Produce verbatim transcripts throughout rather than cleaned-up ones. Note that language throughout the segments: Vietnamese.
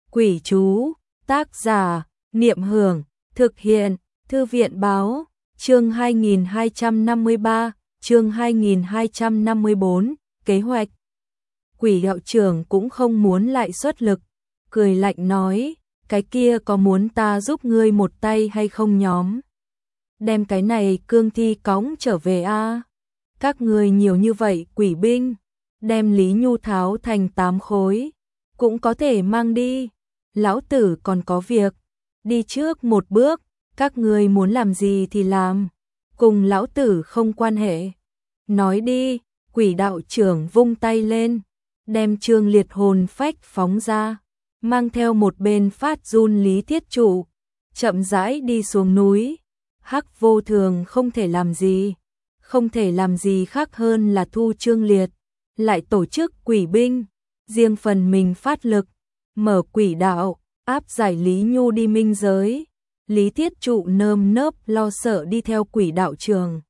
Quỷ chú, tác giả, Niệm Hưởng, thực hiện, Thư viện báo, chương hai nghìn hai trăm năm mươi ba, chương hai nghìn hai trăm năm mươi bốn, kế hoạch. Quỷ đạo trưởng cũng không muốn lại xuất lực, cười lạnh nói, cái kia có muốn ta giúp ngươi một tay hay không nhóm? Đem cái này cương thi cõng trở về a. Các ngươi nhiều như vậy quỷ binh, đem Lý Nhu tháo thành tám khối, cũng có thể mang đi. Lão tử còn có việc, đi trước một bước, các ngươi muốn làm gì thì làm, cùng lão tử không quan hệ. Nói đi, quỷ đạo trưởng vung tay lên, đem Trương Liệt hồn phách phóng ra, mang theo một bên phát run Lý Thiết Trụ, chậm rãi đi xuống núi. Hắc Vô Thường không thể làm gì, không thể làm gì khác hơn là thu Trương Liệt, lại tổ chức quỷ binh, riêng phần mình phát lực, mở quỷ đạo, áp giải Lý Nhu đi minh giới. Lý Thiết Trụ nơm nớp lo sợ đi theo quỷ đạo trường.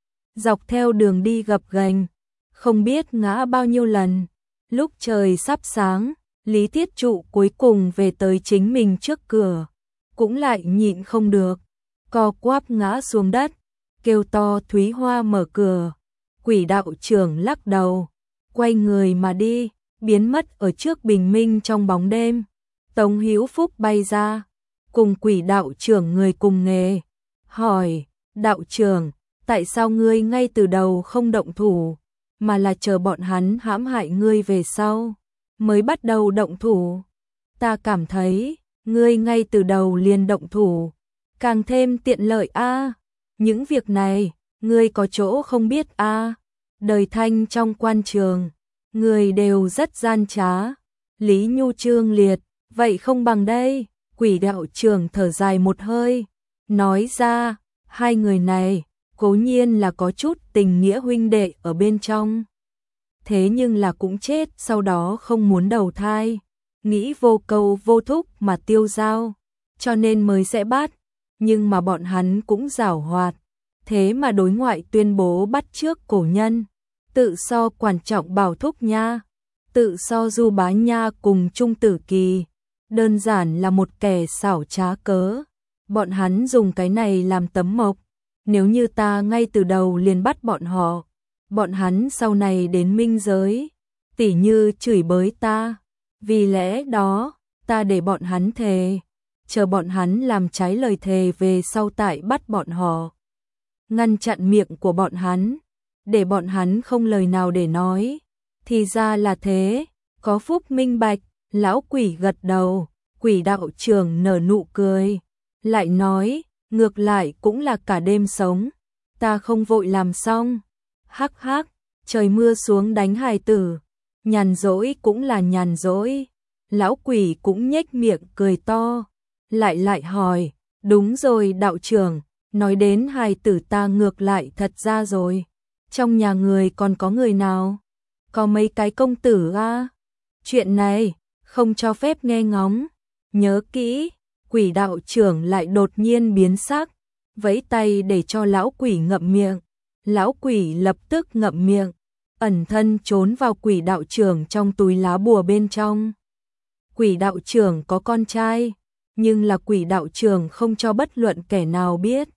Dọc theo đường đi gập ghềnh, không biết ngã bao nhiêu lần. Lúc trời sắp sáng, Lý Thiết Trụ cuối cùng về tới chính mình trước cửa, cũng lại nhịn không được, co quắp ngã xuống đất, kêu to Thúy Hoa mở cửa. Quỷ đạo trưởng lắc đầu, quay người mà đi, biến mất ở trước bình minh trong bóng đêm. Tống Hữu Phúc bay ra, cùng quỷ đạo trưởng người cùng nghề, hỏi, đạo trưởng, tại sao ngươi ngay từ đầu không động thủ, mà là chờ bọn hắn hãm hại ngươi về sau, mới bắt đầu động thủ? Ta cảm thấy, ngươi ngay từ đầu liền động thủ, càng thêm tiện lợi a. Những việc này, ngươi có chỗ không biết a. Đời thanh trong quan trường, người đều rất gian trá. Lý Nhu Trương Liệt, vậy không bằng đây. Quỷ đạo trưởng thở dài một hơi, nói ra, hai người này, cố nhiên là có chút tình nghĩa huynh đệ ở bên trong. Thế nhưng là cũng chết, sau đó không muốn đầu thai, nghĩ vô câu vô thúc mà tiêu dao, cho nên mới sẽ bắt. Nhưng mà bọn hắn cũng giảo hoạt, thế mà đối ngoại tuyên bố bắt chước cổ nhân, tự so quan trọng Bảo Thúc nha, tự so Du Bá nha cùng Trung Tử Kỳ. Đơn giản là một kẻ xảo trá cớ. Bọn hắn dùng cái này làm tấm mộc. Nếu như ta ngay từ đầu liền bắt bọn họ, bọn hắn sau này đến minh giới, tỉ như chửi bới ta. Vì lẽ đó, ta để bọn hắn thề, chờ bọn hắn làm trái lời thề về sau tại bắt bọn họ. Ngăn chặn miệng của bọn hắn, để bọn hắn không lời nào để nói. Thì ra là thế, có phúc minh bạch. Lão quỷ gật đầu, quỷ đạo trưởng nở nụ cười, lại nói, ngược lại cũng là cả đêm sống, ta không vội làm xong. Hắc hắc, trời mưa xuống đánh hài tử, nhàn rỗi cũng là nhàn rỗi. Lão quỷ cũng nhếch miệng cười to, lại lại hỏi, đúng rồi đạo trưởng, nói đến hài tử ta ngược lại thật ra rồi, trong nhà người còn có người nào? Có mấy cái công tử à? Chuyện này không cho phép nghe ngóng, nhớ kỹ. Quỷ đạo trưởng lại đột nhiên biến sắc, vẫy tay để cho lão quỷ ngậm miệng. Lão quỷ lập tức ngậm miệng, ẩn thân trốn vào quỷ đạo trưởng trong túi lá bùa bên trong. Quỷ đạo trưởng có con trai, nhưng là quỷ đạo trưởng không cho bất luận kẻ nào biết.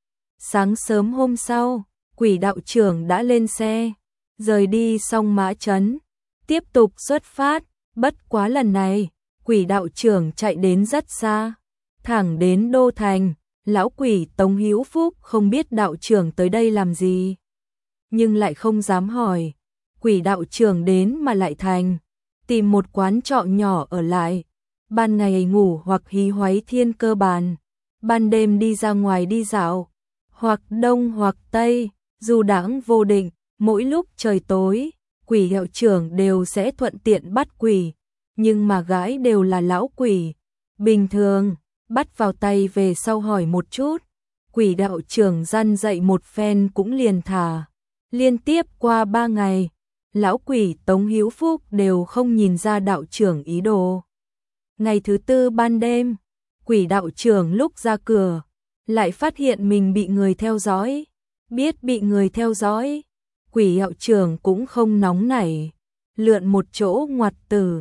Sáng sớm hôm sau, quỷ đạo trưởng đã lên xe, rời đi Song Mã Trấn, tiếp tục xuất phát. Bất quá lần này, quỷ đạo trưởng chạy đến rất xa, thẳng đến Đô Thành. Lão quỷ Tống Hữu Phúc không biết đạo trưởng tới đây làm gì, nhưng lại không dám hỏi. Quỷ đạo trưởng đến mà lại thành, tìm một quán trọ nhỏ ở lại, ban ngày ngủ hoặc hí hoáy thiên cơ bàn, ban đêm đi ra ngoài đi dạo, hoặc đông hoặc tây, dù đãng vô định. Mỗi lúc trời tối, quỷ đạo trưởng đều sẽ thuận tiện bắt quỷ, nhưng mà gái đều là lão quỷ. Bình thường, bắt vào tay về sau hỏi một chút, quỷ đạo trưởng răn dạy một phen cũng liền thả. Liên tiếp qua ba ngày, lão quỷ Tống Hữu Phúc đều không nhìn ra đạo trưởng ý đồ. Ngày thứ tư ban đêm, quỷ đạo trưởng lúc ra cửa, lại phát hiện mình bị người theo dõi. Biết bị người theo dõi, quỷ đạo trưởng cũng không nóng nảy, lượn một chỗ ngoặt tử,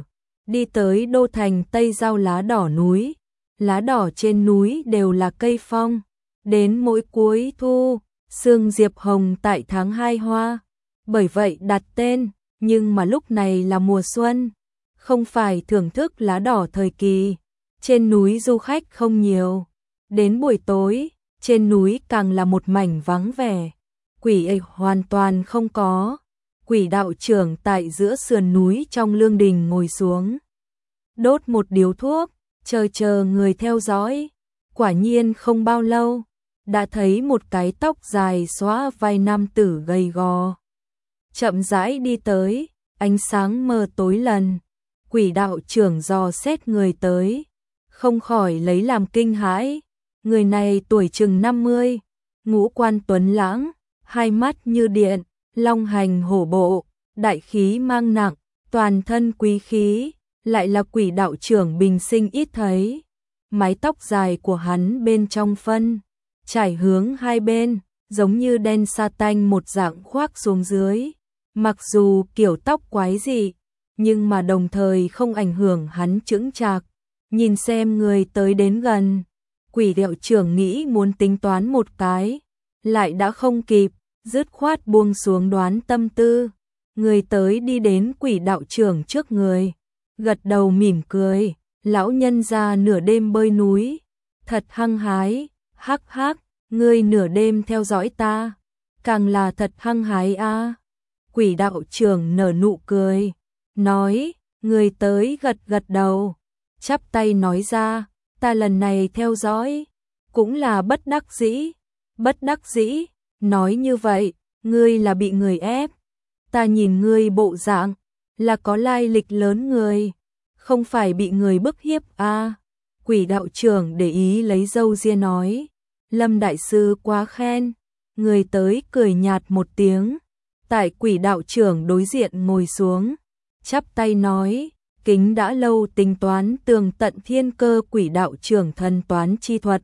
đi tới đô thành Tây Giao lá đỏ núi. Lá đỏ trên núi đều là cây phong, đến mỗi cuối thu, sương diệp hồng tại tháng hai hoa, bởi vậy đặt tên, nhưng mà lúc này là mùa xuân, không phải thưởng thức lá đỏ thời kỳ. Trên núi du khách không nhiều, đến buổi tối, trên núi càng là một mảnh vắng vẻ, quỷ ấy hoàn toàn không có. Quỷ đạo trưởng tại giữa sườn núi trong lương đình ngồi xuống, đốt một điếu thuốc, chờ chờ người theo dõi. Quả nhiên không bao lâu, đã thấy một cái tóc dài xóa vai nam tử gầy gò chậm rãi đi tới, ánh sáng mờ tối lần. Quỷ đạo trưởng dò xét người tới, không khỏi lấy làm kinh hãi. Người này tuổi chừng năm mươi, ngũ quan tuấn lãng, hai mắt như điện, long hành hổ bộ, đại khí mang nặng, toàn thân quý khí, lại là quỷ đạo trưởng bình sinh ít thấy. Mái tóc dài của hắn bên trong phân trải hướng hai bên, giống như đen sa tanh một dạng khoác xuống dưới. Mặc dù kiểu tóc quái dị, nhưng mà đồng thời không ảnh hưởng hắn chững chạc. Nhìn xem người tới đến gần, quỷ đạo trưởng nghĩ muốn tính toán một cái, lại đã không kịp, dứt khoát buông xuống đoán tâm tư. Người tới đi đến quỷ đạo trưởng trước người, gật đầu mỉm cười, lão nhân gia nửa đêm bơi núi, thật hăng hái, hắc hắc, ngươi nửa đêm theo dõi ta, càng là thật hăng hái a. À. Quỷ đạo trưởng nở nụ cười, nói, người tới gật gật đầu, chắp tay nói ra, ta lần này theo dõi, cũng là bất đắc dĩ, bất đắc dĩ, nói như vậy, ngươi là bị người ép, ta nhìn ngươi bộ dạng, là có lai lịch lớn người, không phải bị người bức hiếp a. À. Quỷ đạo trưởng để ý lấy râu ria nói, Lâm đại sư quá khen. Người tới cười nhạt một tiếng, tại quỷ đạo trưởng đối diện ngồi xuống, chắp tay nói, kính đã lâu tính toán tường tận thiên cơ quỷ đạo trưởng thần toán chi thuật.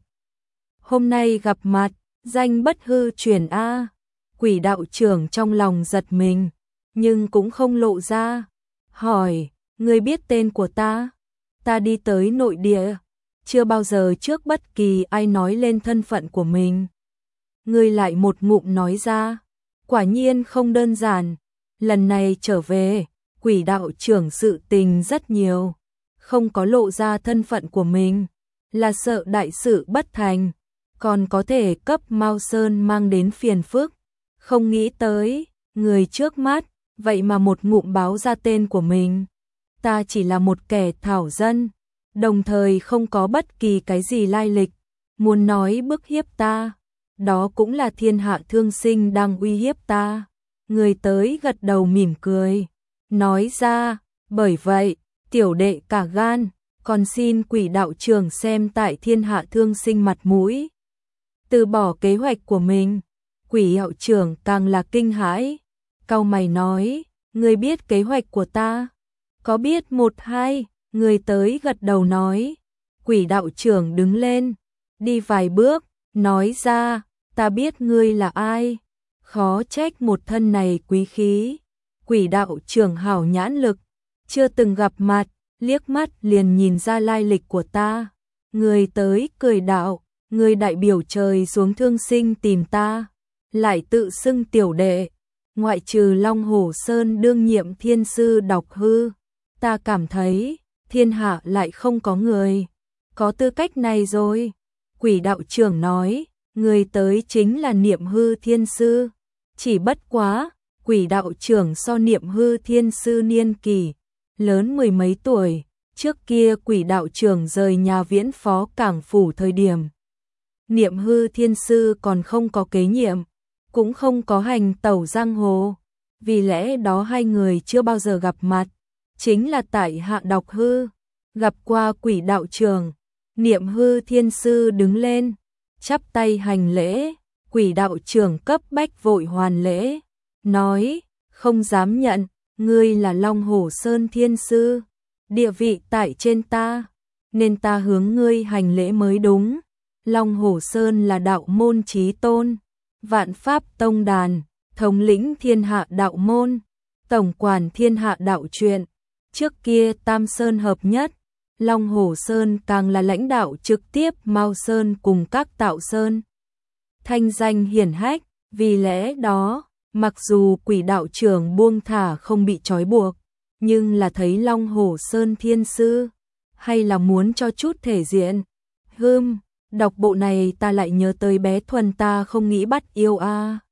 Hôm nay gặp mặt, danh bất hư truyền a. Quỷ đạo trưởng trong lòng giật mình, nhưng cũng không lộ ra, hỏi, ngươi biết tên của ta? Ta đi tới nội địa, chưa bao giờ trước bất kỳ ai nói lên thân phận của mình. Ngươi lại một ngụm nói ra, quả nhiên không đơn giản, lần này trở về, quỷ đạo trưởng sự tình rất nhiều, không có lộ ra thân phận của mình, là sợ đại sự bất thành, còn có thể cấp Mao Sơn mang đến phiền phức. Không nghĩ tới, người trước mắt, vậy mà một ngụm báo ra tên của mình. Ta chỉ là một kẻ thảo dân, đồng thời không có bất kỳ cái gì lai lịch, muốn nói bức hiếp ta, đó cũng là thiên hạ thương sinh đang uy hiếp ta. Người tới gật đầu mỉm cười, nói ra, bởi vậy, tiểu đệ cả gan, còn xin quỷ đạo trưởng xem tại thiên hạ thương sinh mặt mũi, từ bỏ kế hoạch của mình. Quỷ đạo trưởng càng là kinh hãi, cau mày nói, ngươi biết kế hoạch của ta? Có biết một hai, người tới gật đầu nói. Quỷ đạo trưởng đứng lên, đi vài bước, nói ra, ta biết ngươi là ai, khó trách một thân này quý khí. Quỷ đạo trưởng hảo nhãn lực, chưa từng gặp mặt, liếc mắt liền nhìn ra lai lịch của ta. Người tới cười đạo, người đại biểu trời xuống thương sinh tìm ta, lại tự xưng tiểu đệ, ngoại trừ Long Hổ Sơn đương nhiệm thiên sư đọc hư, ta cảm thấy thiên hạ lại không có người có tư cách này rồi. Quỷ đạo trưởng nói, người tới chính là Niệm Hư thiên sư, chỉ bất quá, quỷ đạo trưởng so Niệm Hư thiên sư niên kỷ lớn mười mấy tuổi, trước kia quỷ đạo trưởng rời nhà viễn phó cảng phủ thời điểm, Niệm Hư thiên sư còn không có kế nhiệm, cũng không có hành tẩu giang hồ, vì lẽ đó hai người chưa bao giờ gặp mặt, chính là tại hạ đọc hư, gặp qua quỷ đạo trưởng. Niệm Hư thiên sư đứng lên, chắp tay hành lễ, quỷ đạo trưởng cấp bách vội hoàn lễ, nói, không dám nhận, ngươi là Long Hổ Sơn thiên sư, địa vị tại trên ta, nên ta hướng ngươi hành lễ mới đúng. Long Hổ Sơn là đạo môn chí tôn, vạn pháp tông đàn, thống lĩnh thiên hạ đạo môn, tổng quản thiên hạ đạo truyện, Trước kia Tam Sơn hợp nhất, Long Hổ Sơn càng là lãnh đạo trực tiếp Mao Sơn cùng các Tạo Sơn. Thanh danh hiển hách, vì lẽ đó, mặc dù Quỷ đạo trưởng buông thả không bị trói buộc, nhưng là thấy Long Hổ Sơn thiên sư, hay là muốn cho chút thể diện. Hưm, đọc bộ này ta lại nhớ tới bé Thuần ta không nghĩ bắt yêu a. À.